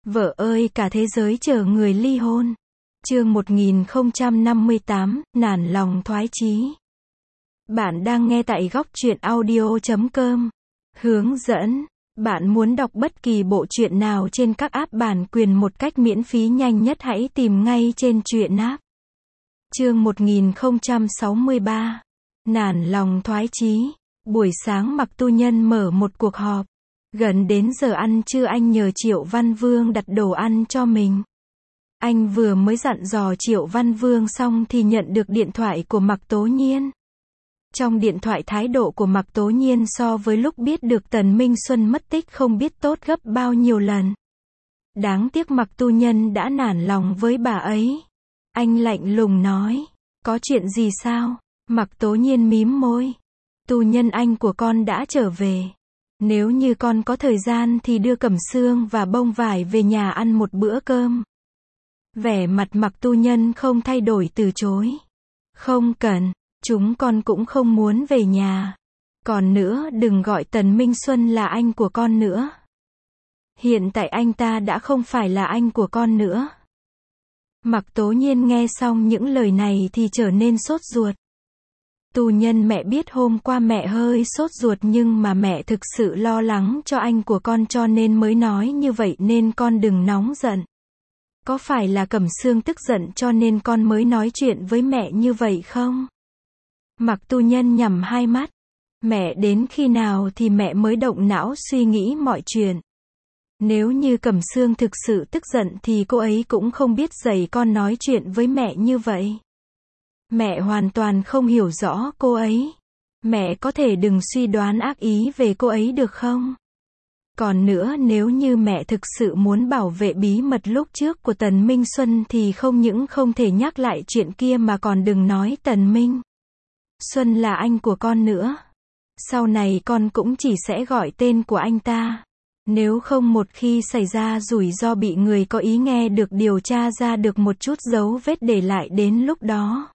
Vợ ơi, cả thế giới chờ người ly hôn. Chương 1058, nản lòng thoái chí. Bạn đang nghe tại góc truyện audio.com. Hướng dẫn. Bạn muốn đọc bất kỳ bộ truyện nào trên các app bản quyền một cách miễn phí nhanh nhất, hãy tìm ngay trên truyện app. Chương 1063. Nản lòng thoái chí. Buổi sáng Mạc Tu Nhân mở một cuộc họp. Gần đến giờ ăn trưa anh nhờ Triệu Văn Vương đặt đồ ăn cho mình. Anh vừa mới dặn dò Triệu Văn Vương xong thì nhận được điện thoại của Mạc Tố Nhiên. Trong điện thoại thái độ của Mạc Tố Nhiên so với lúc biết được Tần Minh Xuân mất tích không biết tốt gấp bao nhiêu lần. Đáng tiếc Mạc Tu Nhân đã nản lòng với bà ấy. Anh lạnh lùng nói, có chuyện gì sao? Mạc Tố Nhiên mím môi. Tu Nhân, anh của con đã trở về. Nếu như con có thời gian thì đưa cẩm xương và bông vải về nhà ăn một bữa cơm. Vẻ mặt Mạc Tu Nhân không thay đổi, từ chối. Không cần, chúng con cũng không muốn về nhà. Còn nữa, đừng gọi Tần Minh Xuân là anh của con nữa. Hiện tại anh ta đã không phải là anh của con nữa. Mạc Tố Nhiên nghe xong những lời này thì trở nên sốt ruột. Tu Nhân, mẹ biết hôm qua mẹ hơi sốt ruột nhưng mà mẹ thực sự lo lắng cho anh của con cho nên mới nói như vậy, nên con đừng nóng giận. Có phải là Cẩm Xương tức giận cho nên con mới nói chuyện với mẹ như vậy không? Mạc Tu Nhân nhắm hai mắt. Mẹ đến khi nào thì mẹ mới động não suy nghĩ mọi chuyện. Nếu như Cẩm Xương thực sự tức giận thì cô ấy cũng không biết dạy con nói chuyện với mẹ như vậy. Mẹ hoàn toàn không hiểu rõ cô ấy. Mẹ có thể đừng suy đoán ác ý về cô ấy được không? Còn nữa, nếu như mẹ thực sự muốn bảo vệ bí mật lúc trước của Tần Minh Xuân thì không những không thể nhắc lại chuyện kia mà còn đừng nói Tần Minh Xuân là anh của con nữa. Sau này con cũng chỉ sẽ gọi tên của anh ta. Nếu không một khi xảy ra rủi ro bị người có ý nghe được điều tra ra được một chút dấu vết để lại, đến lúc đó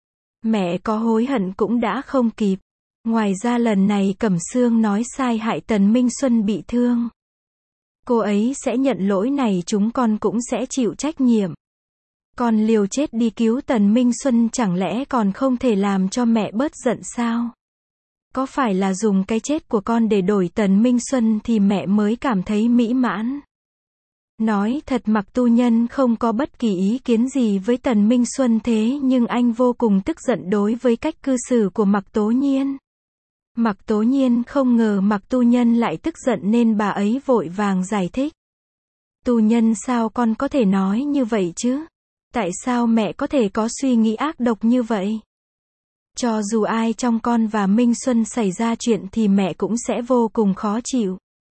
mẹ có hối hận cũng đã không kịp. Ngoài ra lần này Cẩm Xương nói sai hại Tần Minh Xuân bị thương. Cô ấy sẽ nhận lỗi này, chúng con cũng sẽ chịu trách nhiệm. Con liều chết đi cứu Tần Minh Xuân chẳng lẽ còn không thể làm cho mẹ bớt giận sao? Có phải là dùng cái chết của con để đổi Tần Minh Xuân thì mẹ mới cảm thấy mỹ mãn? Nói thật, Mạc Tu Nhân không có bất kỳ ý kiến gì với Tần Minh Xuân, thế nhưng anh vô cùng tức giận đối với cách cư xử của Mạc Tố Nhiên. Mạc Tố Nhiên không ngờ Mạc Tu Nhân lại tức giận nên bà ấy vội vàng giải thích. Tu Nhân, sao con có thể nói như vậy chứ? Tại sao mẹ có thể có suy nghĩ ác độc như vậy? Cho dù ai trong con và Minh Xuân xảy ra chuyện thì mẹ cũng sẽ vô cùng khó chịu.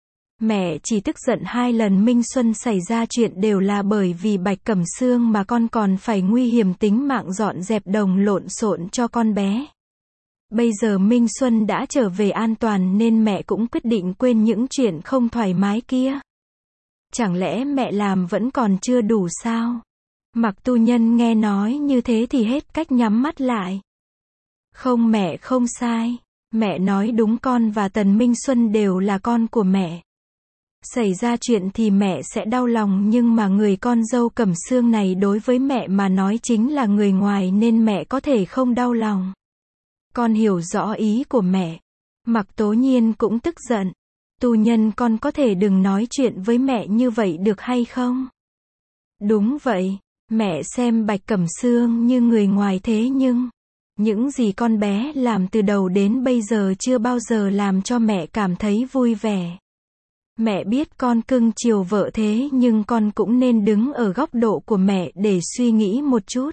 Mẹ chỉ tức giận 2 lần Minh Xuân xảy ra chuyện đều là bởi vì Bạch Cẩm Xương mà con còn phải nguy hiểm tính mạng dọn dẹp đồng lộn xộn cho con bé. Bây giờ Minh Xuân đã trở về an toàn nên mẹ cũng quyết định quên những chuyện không thoải mái kia. Chẳng lẽ mẹ làm vẫn còn chưa đủ sao? Mạc Tu Nhân nghe nói như thế thì hết cách nhắm mắt lại. Không, mẹ không sai. Mẹ nói đúng, con và Tần Minh Xuân đều là con của mẹ. Xảy ra chuyện thì mẹ sẽ đau lòng, nhưng mà người con dâu Cẩm Xương này đối với mẹ mà nói chính là người ngoài nên mẹ có thể không đau lòng. Con hiểu rõ ý của mẹ. Mạc Tố Nhiên cũng tức giận. Tu Nhân, con có thể đừng nói chuyện với mẹ như vậy được hay không? Đúng vậy, mẹ xem Bạch Cẩm Xương như người ngoài thế nhưng những gì con bé làm từ đầu đến bây giờ chưa bao giờ làm cho mẹ cảm thấy vui vẻ. Mẹ biết con cưng chiều vợ thế nhưng con cũng nên đứng ở góc độ của mẹ để suy nghĩ một chút.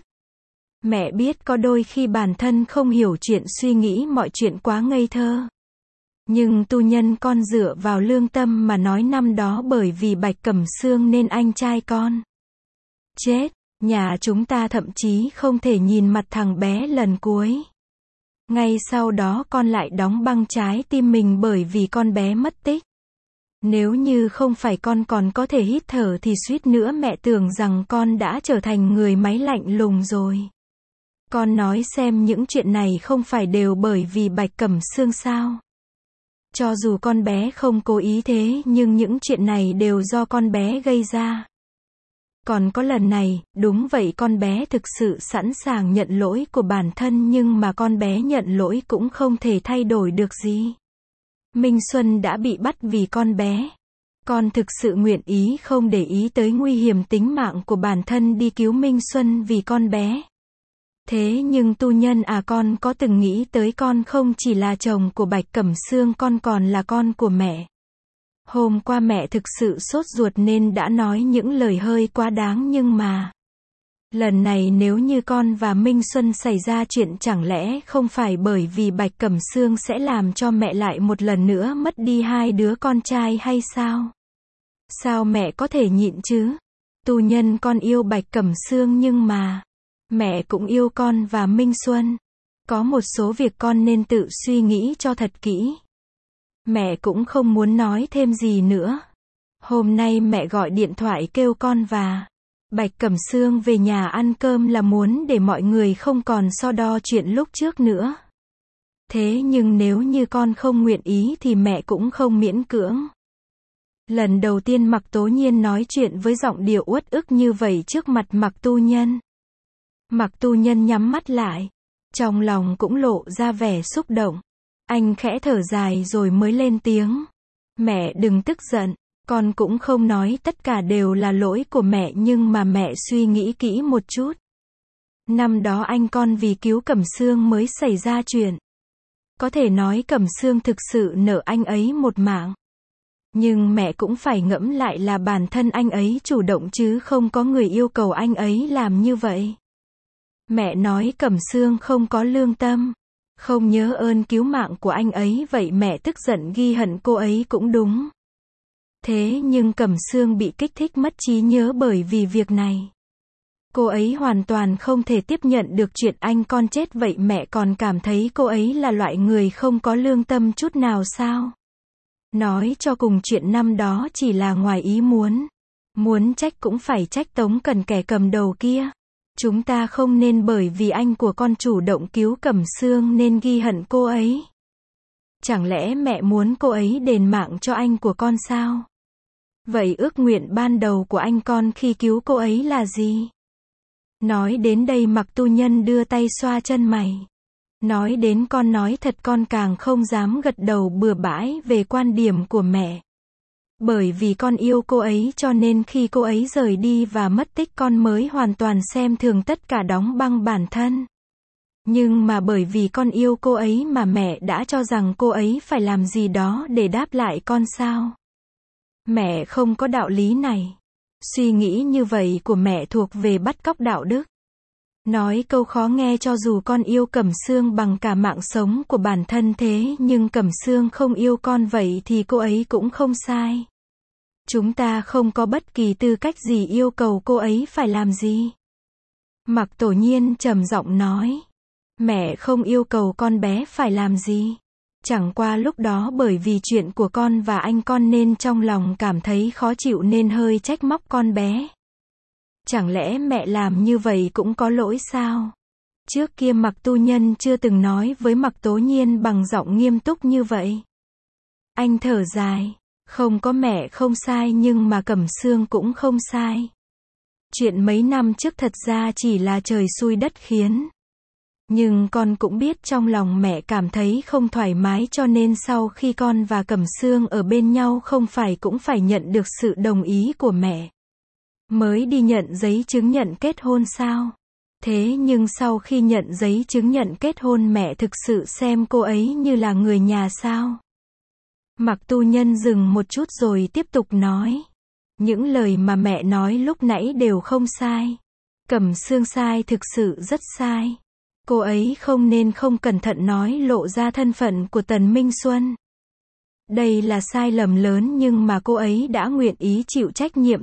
Mẹ biết có đôi khi bản thân không hiểu chuyện, suy nghĩ mọi chuyện quá ngây thơ. Nhưng Tu Nhân, con dựa vào lương tâm mà nói, năm đó bởi vì Bạch Cẩm Xương nên anh trai con chết. Nhà chúng ta thậm chí không thể nhìn mặt thằng bé lần cuối. Ngay sau đó con lại đóng băng trái tim mình bởi vì con bé mất tích. Nếu như không phải con còn có thể hít thở thì suýt nữa mẹ tưởng rằng con đã trở thành người máy lạnh lùng rồi. Con nói xem, những chuyện này không phải đều bởi vì Bạch Cẩm Xương sao? Cho dù con bé không cố ý thế nhưng những chuyện này đều do con bé gây ra. Còn có lần này, đúng vậy con bé thực sự sẵn sàng nhận lỗi của bản thân nhưng mà con bé nhận lỗi cũng không thể thay đổi được gì. Minh Xuân đã bị bắt vì con bé. Con thực sự nguyện ý không để ý tới nguy hiểm tính mạng của bản thân đi cứu Minh Xuân vì con bé. Thế nhưng tu nhân à, con có từng nghĩ tới con không chỉ là chồng của Bạch Cẩm Sương, con còn là con của mẹ. Hôm qua mẹ thực sự sốt ruột nên đã nói những lời hơi quá đáng nhưng mà lần này nếu như con và Minh Xuân xảy ra chuyện chẳng lẽ không phải bởi vì Bạch Cẩm Sương sẽ làm cho mẹ lại một lần nữa mất đi hai đứa con trai hay sao? Sao mẹ có thể nhịn chứ? Tu nhân con yêu Bạch Cẩm Sương nhưng mà mẹ cũng yêu con và Minh Xuân. Có một số việc con nên tự suy nghĩ cho thật kỹ. Mẹ cũng không muốn nói thêm gì nữa. Hôm nay mẹ gọi điện thoại kêu con và Bạch Cẩm Sương về nhà ăn cơm là muốn để mọi người không còn so đo chuyện lúc trước nữa. Thế nhưng nếu như con không nguyện ý thì mẹ cũng không miễn cưỡng. Lần đầu tiên Mạc Tố Nhiên nói chuyện với giọng điệu uất ức như vậy trước mặt Mạc Tu Nhân. Mạc Tu Nhân nhắm mắt lại. Trong lòng cũng lộ ra vẻ xúc động. Anh khẽ thở dài rồi mới lên tiếng. Mẹ đừng tức giận. Con cũng không nói tất cả đều là lỗi của mẹ nhưng mà mẹ suy nghĩ kỹ một chút. Năm đó anh con vì cứu Cẩm Sương mới xảy ra chuyện. Có thể nói Cẩm Sương thực sự nợ anh ấy một mạng. Nhưng mẹ cũng phải ngẫm lại là bản thân anh ấy chủ động chứ không có người yêu cầu anh ấy làm như vậy. Mẹ nói Cẩm Sương không có lương tâm, không nhớ ơn cứu mạng của anh ấy, vậy mẹ tức giận ghi hận cô ấy cũng đúng. Thế nhưng Cẩm Sương bị kích thích mất trí nhớ bởi vì việc này. Cô ấy hoàn toàn không thể tiếp nhận được chuyện anh con chết, vậy mẹ còn cảm thấy cô ấy là loại người không có lương tâm chút nào sao? Nói cho cùng chuyện năm đó chỉ là ngoài ý muốn. Muốn trách cũng phải trách Tống Cần kẻ cầm đầu kia. Chúng ta không nên bởi vì anh của con chủ động cứu Cẩm Sương nên ghi hận cô ấy. Chẳng lẽ mẹ muốn cô ấy đền mạng cho anh của con sao? Vậy ước nguyện ban đầu của anh con khi cứu cô ấy là gì? Nói đến đây Mạc Tu Nhân đưa tay xoa chân mày. Nói đến con nói thật con càng không dám gật đầu bừa bãi về quan điểm của mẹ. Bởi vì con yêu cô ấy cho nên khi cô ấy rời đi và mất tích con mới hoàn toàn xem thường tất cả, đóng băng bản thân. Nhưng mà bởi vì con yêu cô ấy mà mẹ đã cho rằng cô ấy phải làm gì đó để đáp lại con sao? Mẹ không có đạo lý này. Suy nghĩ như vậy của mẹ thuộc về bắt cóc đạo đức. Nói câu khó nghe, cho dù con yêu Cẩm Sương bằng cả mạng sống của bản thân thế nhưng Cẩm Sương không yêu con vậy thì cô ấy cũng không sai. Chúng ta không có bất kỳ tư cách gì yêu cầu cô ấy phải làm gì. Mạc Tổ Nhiên trầm giọng nói. Mẹ không yêu cầu con bé phải làm gì. Chẳng qua lúc đó bởi vì chuyện của con và anh con nên trong lòng cảm thấy khó chịu nên hơi trách móc con bé. Chẳng lẽ mẹ làm như vậy cũng có lỗi sao? Trước kia Mạc Tu Nhân chưa từng nói với Mạc Tố Nhiên bằng giọng nghiêm túc như vậy. Anh thở dài. Không có mẹ không sai nhưng mà Cẩm Sương cũng không sai. Chuyện mấy năm trước thật ra chỉ là trời xui đất khiến. Nhưng con cũng biết trong lòng mẹ cảm thấy không thoải mái cho nên sau khi con và Cẩm Sương ở bên nhau không phải cũng phải nhận được sự đồng ý của mẹ. Mới đi nhận giấy chứng nhận kết hôn sao? Thế nhưng sau khi nhận giấy chứng nhận kết hôn mẹ thực sự xem cô ấy như là người nhà sao? Mạc Tu Nhân dừng một chút rồi tiếp tục nói. Những lời mà mẹ nói lúc nãy đều không sai. Cẩm Sương sai, thực sự rất sai. Cô ấy không nên không cẩn thận nói lộ ra thân phận của Tần Minh Xuân. Đây là sai lầm lớn nhưng mà cô ấy đã nguyện ý chịu trách nhiệm,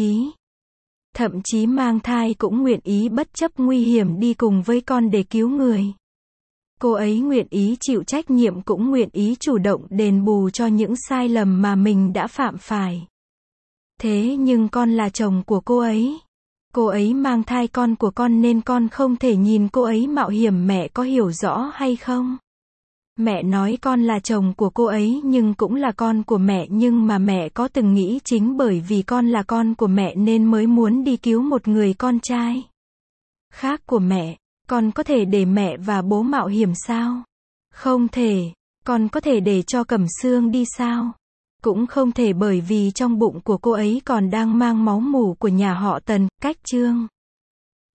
thậm chí mang thai cũng nguyện ý bất chấp nguy hiểm đi cùng với con để cứu người. Cô ấy nguyện ý chịu trách nhiệm cũng nguyện ý chủ động đền bù cho những sai lầm mà mình đã phạm phải. Thế nhưng con là chồng của cô ấy. Cô ấy mang thai con của con nên con không thể nhìn cô ấy mạo hiểm, mẹ có hiểu rõ hay không? Mẹ nói con là chồng của cô ấy nhưng cũng là con của mẹ, nhưng mà mẹ có từng nghĩ chính bởi vì con là con của mẹ nên mới muốn đi cứu một người con trai khác của mẹ. Con có thể để mẹ và bố mạo hiểm sao? Không thể. Con có thể để cho Cẩm Sương đi sao? Cũng không thể, bởi vì trong bụng của cô ấy còn đang mang máu mủ của nhà họ Tần. Cách chương